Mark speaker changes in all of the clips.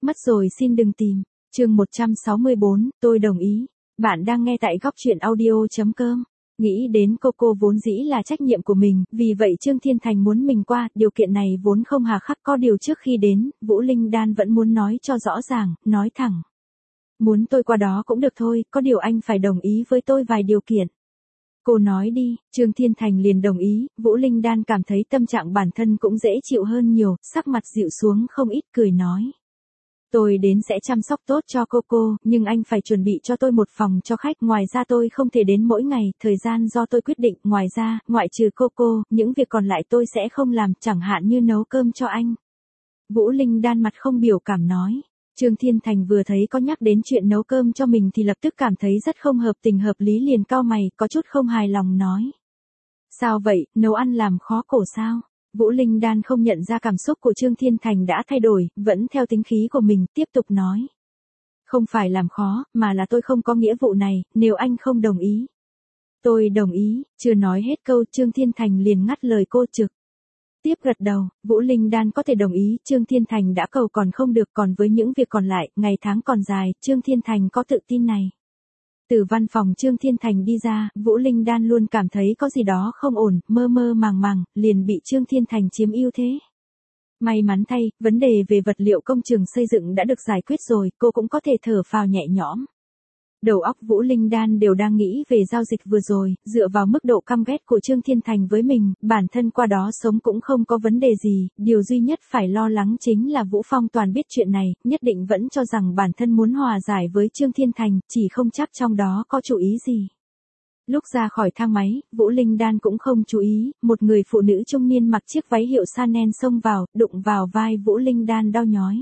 Speaker 1: Mất rồi xin đừng tìm. Chương 164, tôi đồng ý. Bạn đang nghe tại góc truyện audio.com. Nghĩ đến cô vốn dĩ là trách nhiệm của mình, vì vậy Trương Thiên Thành muốn mình qua, điều kiện này vốn không hà khắc, có điều trước khi đến, Vũ Linh Đan vẫn muốn nói cho rõ ràng, nói thẳng. Muốn tôi qua đó cũng được thôi, có điều anh phải đồng ý với tôi vài điều kiện. Cô nói đi, Trương Thiên Thành liền đồng ý, Vũ Linh Đan cảm thấy tâm trạng bản thân cũng dễ chịu hơn nhiều, sắc mặt dịu xuống không ít, cười nói. Tôi đến sẽ chăm sóc tốt cho cô, nhưng anh phải chuẩn bị cho tôi một phòng cho khách, ngoài ra tôi không thể đến mỗi ngày, thời gian do tôi quyết định, ngoài ra, ngoại trừ cô, những việc còn lại tôi sẽ không làm, chẳng hạn như nấu cơm cho anh. Vũ Linh Đan mặt không biểu cảm nói. Trương Thiên Thành vừa thấy có nhắc đến chuyện nấu cơm cho mình thì lập tức cảm thấy rất không hợp tình hợp lý, liền cau mày, có chút không hài lòng nói. Sao vậy, nấu ăn làm khó cổ sao? Vũ Linh Đan không nhận ra cảm xúc của Trương Thiên Thành đã thay đổi, vẫn theo tính khí của mình, tiếp tục nói. Không phải làm khó, mà là tôi không có nghĩa vụ này, nếu anh không đồng ý. Tôi đồng ý, chưa nói hết câu Trương Thiên Thành liền ngắt lời cô trực. Tiếp gật đầu, Vũ Linh Đan có thể đồng ý, Trương Thiên Thành đã cầu còn không được, còn với những việc còn lại, ngày tháng còn dài, Trương Thiên Thành có tự tin này. Từ văn phòng Trương Thiên Thành đi ra, Vũ Linh Đan luôn cảm thấy có gì đó không ổn, mơ màng, liền bị Trương Thiên Thành chiếm ưu thế. May mắn thay, vấn đề về vật liệu công trường xây dựng đã được giải quyết rồi, cô cũng có thể thở phào nhẹ nhõm. Đầu óc Vũ Linh Đan đều đang nghĩ về giao dịch vừa rồi, dựa vào mức độ căm ghét của Trương Thiên Thành với mình, bản thân qua đó sống cũng không có vấn đề gì, điều duy nhất phải lo lắng chính là Vũ Phong Toàn biết chuyện này, nhất định vẫn cho rằng bản thân muốn hòa giải với Trương Thiên Thành, chỉ không chắc trong đó có chủ ý gì. Lúc ra khỏi thang máy, Vũ Linh Đan cũng không chú ý, một người phụ nữ trung niên mặc chiếc váy hiệu Chanel xông vào, đụng vào vai Vũ Linh Đan đau nhói.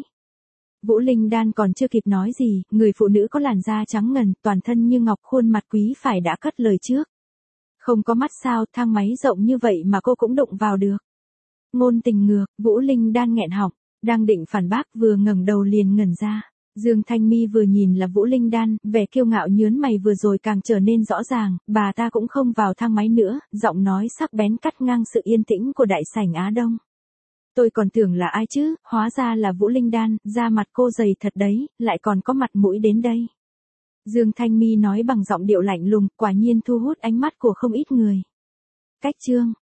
Speaker 1: Vũ Linh Đan còn chưa kịp nói gì, người phụ nữ có làn da trắng ngần, toàn thân như ngọc, khuôn mặt quý phải đã cất lời trước. Không có mắt sao, thang máy rộng như vậy mà cô cũng đụng vào được. Ngôn tình ngược, Vũ Linh Đan nghẹn họng, đang định phản bác vừa ngẩng đầu liền ngẩn ra. Dương Thanh Mi vừa nhìn là Vũ Linh Đan, vẻ kiêu ngạo nhướng mày vừa rồi càng trở nên rõ ràng, bà ta cũng không vào thang máy nữa, giọng nói sắc bén cắt ngang sự yên tĩnh của đại sảnh Á Đông. Tôi còn tưởng là ai chứ, hóa ra là Vũ Linh Đan, da mặt cô dày thật đấy, lại còn có mặt mũi đến đây. Dương Thanh Mi nói bằng giọng điệu lạnh lùng, quả nhiên thu hút ánh mắt của không ít người. Cách chương,